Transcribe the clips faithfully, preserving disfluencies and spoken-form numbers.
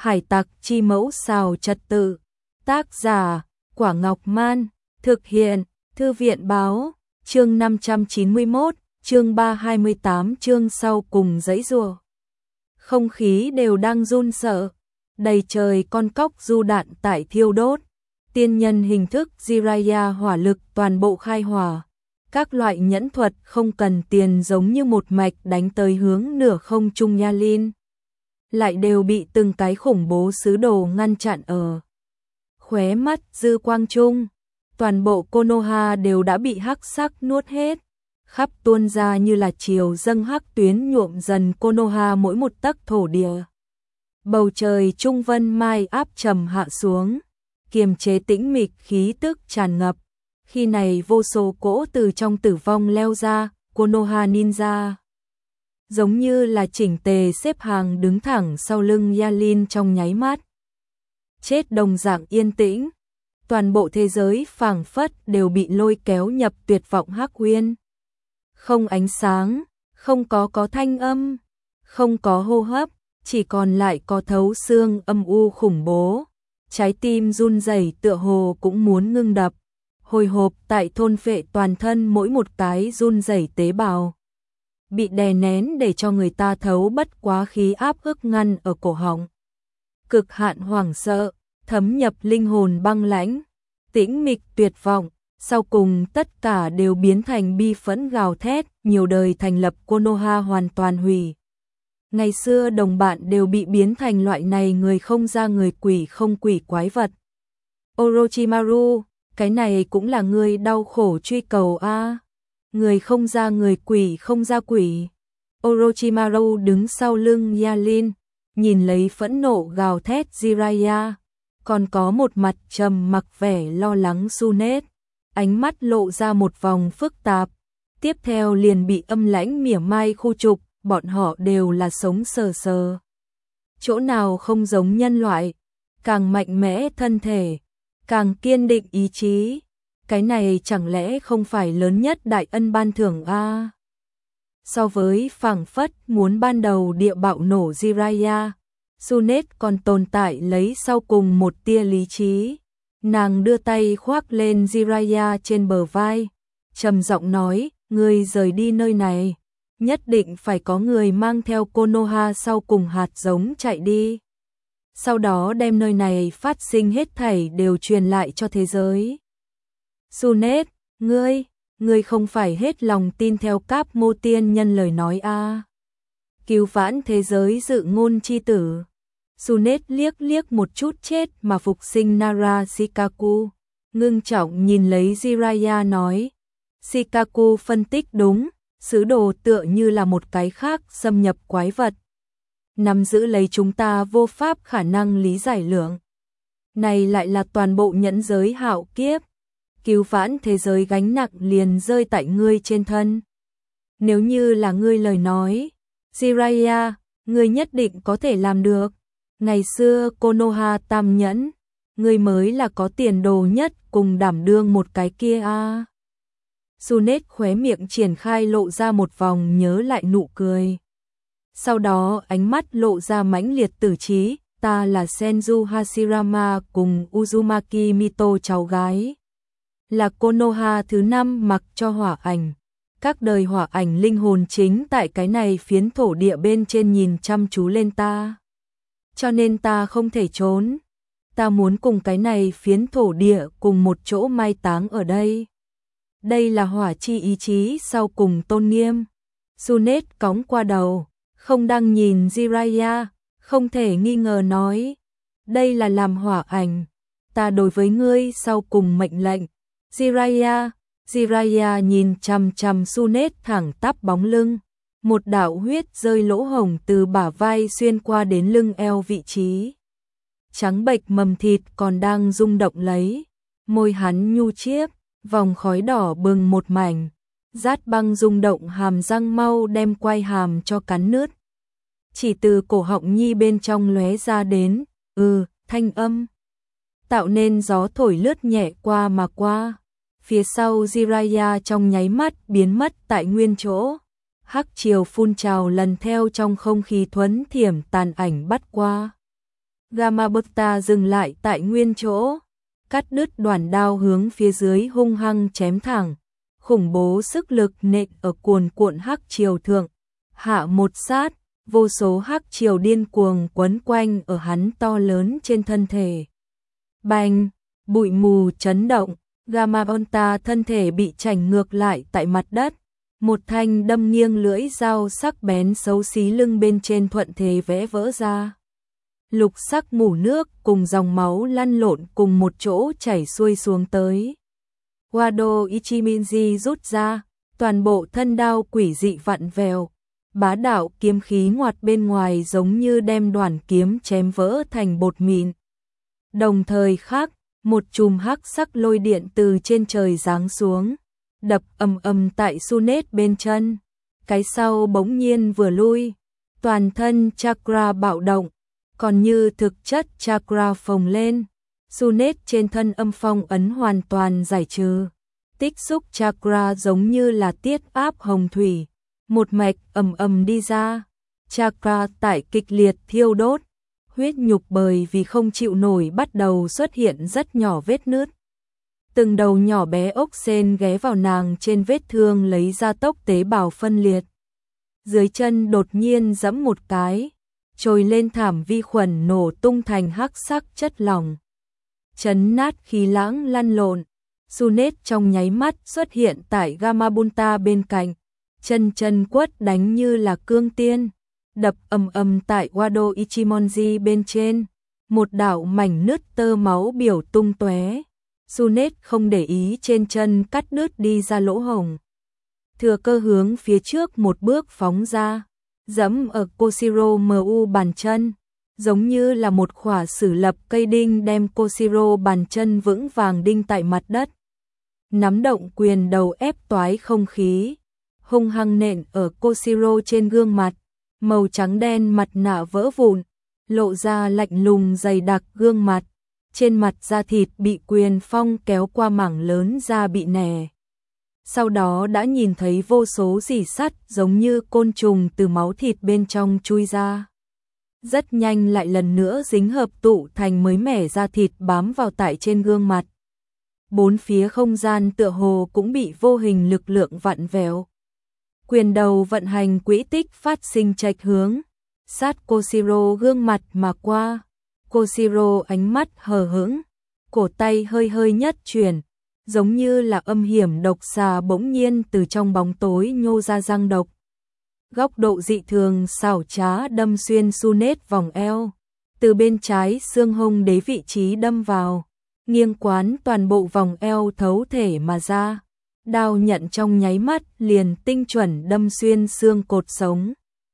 Hải tặc chi mẫu xào trật tự. Tác giả, Quả Ngọc Man. Thực hiện, Thư viện báo. Chương năm trăm chín mươi mốt, chương ba trăm hai mươi tám, chương sau cùng giãy giụa. Không khí đều đang run sợ. Đầy trời con cóc du đạn tại thiêu đốt. Tiên nhân hình thức Jiraiya hỏa lực toàn bộ khai hỏa. Các loại nhẫn thuật không cần tiền giống như một mạch đánh tới hướng nửa không trung Yalin. Lại đều bị từng cái khủng bố sứ đồ ngăn chặn ở khóe mắt dư quang trung. Toàn bộ Konoha đều đã bị hắc sắc nuốt hết. Khắp tuôn ra như là chiều dâng hắc tuyến nhuộm dần Konoha mỗi một tấc thổ địa. Bầu trời trung vân mai áp trầm hạ xuống, kiềm chế tĩnh mịch khí tức tràn ngập. Khi này vô số cỗ từ trong tử vong leo ra, Konoha ninja giống như là chỉnh tề xếp hàng đứng thẳng sau lưng Yalin trong nháy mắt. Chết đồng dạng yên tĩnh, toàn bộ thế giới phảng phất đều bị lôi kéo nhập tuyệt vọng hắc uyên. Không ánh sáng, không có có thanh âm, không có hô hấp, chỉ còn lại có thấu xương âm u khủng bố. Trái tim run rẩy tựa hồ cũng muốn ngưng đập, hồi hộp tại thôn phệ toàn thân mỗi một cái run rẩy tế bào. Bị đè nén để cho người ta thấu bất quá khí áp ức ngăn ở cổ họng. Cực hạn hoảng sợ, thấm nhập linh hồn băng lãnh, tĩnh mịch tuyệt vọng, sau cùng tất cả đều biến thành bi phẫn gào thét, nhiều đời thành lập Konoha hoàn toàn hủy. Ngày xưa đồng bạn đều bị biến thành loại này người không ra người quỷ không quỷ quái vật. Orochimaru, cái này cũng là người đau khổ truy cầu a. À. Người không ra người quỷ không ra quỷ. Orochimaru đứng sau lưng Yalin, nhìn lấy phẫn nộ gào thét Jiraiya, còn có một mặt trầm mặc vẻ lo lắng Tsunade, ánh mắt lộ ra một vòng phức tạp, tiếp theo liền bị âm lãnh mỉa mai khu trục, bọn họ đều là sống sờ sờ. Chỗ nào không giống nhân loại, càng mạnh mẽ thân thể, càng kiên định ý chí, cái này chẳng lẽ không phải lớn nhất đại ân ban thưởng a? À? So với phảng phất muốn ban đầu địa bạo nổ Jiraiya, Tsunade còn tồn tại lấy sau cùng một tia lý trí. Nàng đưa tay khoác lên Jiraiya trên bờ vai, trầm giọng nói, ngươi rời đi nơi này, nhất định phải có người mang theo Konoha sau cùng hạt giống chạy đi. Sau đó đem nơi này phát sinh hết thảy đều truyền lại cho thế giới. Tsunade, ngươi, ngươi không phải hết lòng tin theo Cáp Mô tiên nhân lời nói a? À. Cứu vãn thế giới dự ngôn chi tử. Tsunade liếc liếc một chút chết mà phục sinh Nara Shikaku, ngưng trọng nhìn lấy Jiraiya nói. Shikaku phân tích đúng, sứ đồ tựa như là một cái khác xâm nhập quái vật, nắm giữ lấy chúng ta vô pháp khả năng lý giải lượng. Này lại là toàn bộ nhẫn giới hạo kiếp. Cứu vãn thế giới gánh nặng liền rơi tại ngươi trên thân. Nếu như là ngươi lời nói, Jiraiya, ngươi nhất định có thể làm được. Ngày xưa Konoha tam nhẫn, ngươi mới là có tiền đồ nhất cùng đảm đương một cái kia a. À. Tsunade khóe miệng triển khai lộ ra một vòng nhớ lại nụ cười. Sau đó ánh mắt lộ ra mãnh liệt tử trí, ta là Senju Hashirama cùng Uzumaki Mito cháu gái. Là Konoha thứ năm mặc cho hỏa ảnh. Các đời hỏa ảnh linh hồn chính tại cái này phiến thổ địa bên trên nhìn chăm chú lên ta. Cho nên ta không thể trốn. Ta muốn cùng cái này phiến thổ địa cùng một chỗ mai táng ở đây. Đây là hỏa chi ý chí sau cùng tôn nghiêm. Tsunade cõng qua đầu, không đang nhìn Jiraiya, không thể nghi ngờ nói. Đây là làm hỏa ảnh. Ta đối với ngươi sau cùng mệnh lệnh. Jiraiya, Jiraiya nhìn chằm chằm Tsunade thẳng tắp bóng lưng. Một đạo huyết rơi lỗ hổng từ bả vai xuyên qua đến lưng eo vị trí. Trắng bệch mầm thịt còn đang rung động lấy. Môi hắn nhu chiếc, vòng khói đỏ bừng một mảnh. Rát băng rung động hàm răng mau đem quai hàm cho cắn nứt. Chỉ từ cổ họng nhi bên trong lóe ra đến, ừ, thanh âm. Tạo nên gió thổi lướt nhẹ qua mà qua. Phía sau Jiraiya trong nháy mắt biến mất tại nguyên chỗ. Hắc chiều phun trào lần theo trong không khí thuấn thiểm tàn ảnh bắt qua. Gamabota dừng lại tại nguyên chỗ, cắt đứt đoạn đao hướng phía dưới hung hăng chém thẳng, khủng bố sức lực nện ở cuồn cuộn hắc triều thượng, hạ một sát, vô số hắc triều điên cuồng quấn quanh ở hắn to lớn trên thân thể. Bành, bụi mù chấn động, Gamabota thân thể bị chảnh ngược lại tại mặt đất, một thanh đâm nghiêng lưỡi dao sắc bén xấu xí lưng bên trên thuận thế vẽ vỡ ra. Lục sắc mủ nước cùng dòng máu lăn lộn cùng một chỗ chảy xuôi xuống tới. Wado Ichimonji rút ra, toàn bộ thân đao quỷ dị vặn vẹo, bá đạo kiếm khí ngoặt bên ngoài giống như đem đoàn kiếm chém vỡ thành bột mịn. Đồng thời khác, một chùm hắc sắc lôi điện từ trên trời giáng xuống, đập ầm ầm tại Sunet bên chân. Cái sau bỗng nhiên vừa lui, toàn thân chakra bạo động, còn như thực chất chakra phồng lên. Sunet trên thân âm phong ấn hoàn toàn giải trừ. Tích xúc chakra giống như là tiết áp hồng thủy, một mạch ầm ầm đi ra. Chakra tại kịch liệt thiêu đốt, huyết nhục bởi vì không chịu nổi bắt đầu xuất hiện rất nhỏ vết nứt. Từng đầu nhỏ bé ốc sên ghé vào nàng trên vết thương lấy ra tốc tế bào phân liệt. Dưới chân đột nhiên giẫm một cái, trồi lên thảm vi khuẩn nổ tung thành hắc sắc chất lỏng. Chấn nát khí lãng lăn lộn, Sunet trong nháy mắt xuất hiện tại Gamabunta bên cạnh, chân chân quất đánh như là cương tiên, đập ầm ầm tại Wado Ichimonji bên trên, một đạo mảnh nứt tơ máu biểu tung tóe. Sunet không để ý trên chân cắt đứt đi ra lỗ hổng, thừa cơ hướng phía trước một bước phóng ra, giẫm ở Koshiro Mu bàn chân, giống như là một khỏa sử lập cây đinh đem Koshiro bàn chân vững vàng đinh tại mặt đất. Nắm động quyền đầu ép toái không khí, hung hăng nện ở Koshiro trên gương mặt, màu trắng đen mặt nạ vỡ vụn, lộ ra lạnh lùng dày đặc gương mặt. Trên mặt da thịt bị quyền phong kéo qua mảng lớn da bị nẻ. Sau đó đã nhìn thấy vô số rỉ sắt giống như côn trùng từ máu thịt bên trong chui ra. Rất nhanh lại lần nữa dính hợp tụ thành mới mẻ da thịt bám vào tại trên gương mặt. Bốn phía không gian tựa hồ cũng bị vô hình lực lượng vặn vẹo. Quyền đầu vận hành quỹ tích phát sinh chệch hướng, sát Koshiro gương mặt mà qua. Koshiro ánh mắt hờ hững, cổ tay hơi hơi nhất chuyển, giống như là âm hiểm độc xà bỗng nhiên từ trong bóng tối nhô ra răng độc. Góc độ dị thường xảo trá đâm xuyên Sunet vòng eo, từ bên trái xương hông đế vị trí đâm vào, nghiêng quán toàn bộ vòng eo thấu thể mà ra. Đao nhận trong nháy mắt liền tinh chuẩn đâm xuyên xương cột sống.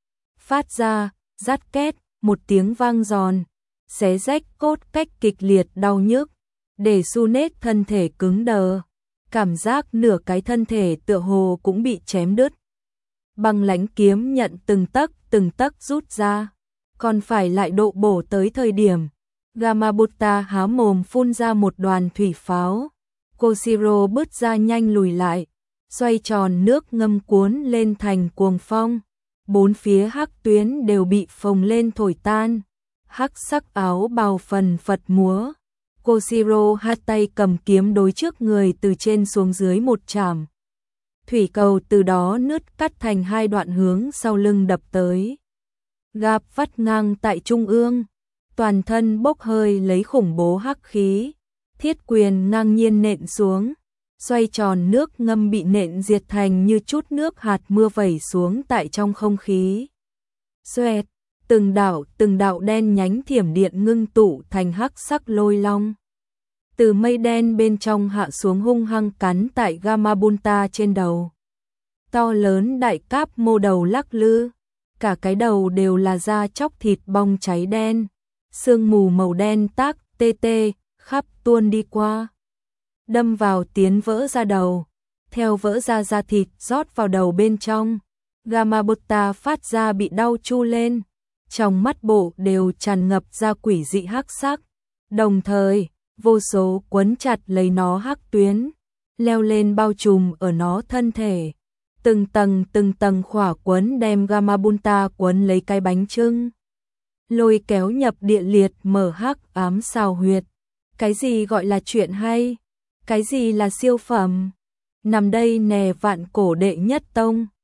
Phát ra, rát két, một tiếng vang giòn, xé rách cốt cách kịch liệt đau nhức, để Sunet thân thể cứng đờ, cảm giác nửa cái thân thể tựa hồ cũng bị chém đứt. Băng lãnh kiếm nhận từng tấc từng tấc rút ra, còn phải lại độ bổ tới thời điểm. Gamabunta há mồm phun ra một đoàn thủy pháo, Koshiro bứt ra nhanh lùi lại, xoay tròn nước ngâm cuốn lên thành cuồng phong, bốn phía hắc tuyến đều bị phồng lên thổi tan. Hắc sắc áo bào phần phật múa, Koshiro hai tay cầm kiếm đối trước người từ trên xuống dưới một chảm. Thủy cầu từ đó nứt cắt thành hai đoạn hướng sau lưng đập tới. Gạp vắt ngang tại trung ương, toàn thân bốc hơi lấy khủng bố hắc khí, thiết quyền ngang nhiên nện xuống, xoay tròn nước ngâm bị nện diệt thành như chút nước hạt mưa vẩy xuống tại trong không khí. Xoẹt, từng đạo từng đạo đen nhánh thiểm điện ngưng tụ thành hắc sắc lôi long. Từ mây đen bên trong hạ xuống hung hăng cắn tại Gamabunta trên đầu. To lớn đại cáp mô đầu lắc lư, cả cái đầu đều là da chóc thịt bong cháy đen, sương mù màu đen tác tê tê khắp tuôn đi qua, đâm vào tiến vỡ ra đầu, theo vỡ ra da thịt rót vào đầu bên trong. Gamabunta phát ra bị đau chu lên, trong mắt bộ đều tràn ngập ra quỷ dị hắc sắc, đồng thời vô số quấn chặt lấy nó hắc tuyến leo lên bao trùm ở nó thân thể, từng tầng từng tầng khỏa quấn đem Gamabunta quấn lấy cái bánh chưng. lôi kéo nhập địa liệt mở hắc ám xào huyệt. Cái gì gọi là chuyện hay? Cái gì là siêu phẩm? Nằm đây nè vạn cổ đệ nhất tông.